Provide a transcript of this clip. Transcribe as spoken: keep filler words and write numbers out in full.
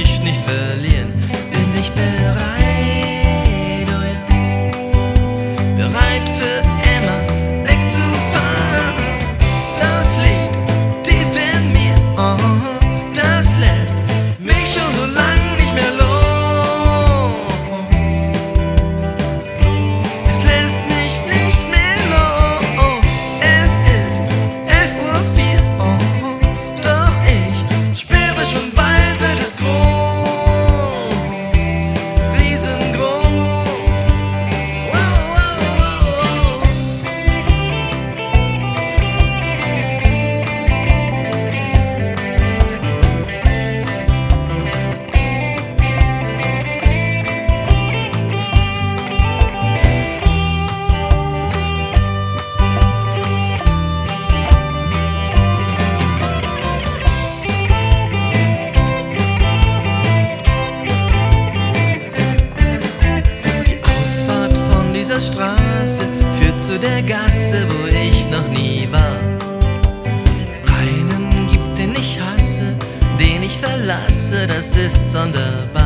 dich nicht verlieren. Bin ich bereit, oh ja, bereit für immer wegzufahren. Das liegt tief in mir, oh, das lässt mich schon so lang nicht mehr los. Es lässt mich nicht mehr los. Es ist elf Uhr vier, oh, doch ich spüre schon bald wird es groß, riesengroß. Wow, wow, wow, wow. Die Ausfahrt von dieser Straße führt zu der Gasse, wo ich noch nie war. Einen gibt's, den ich hasse, den ich verlasse, das ist sonderbar.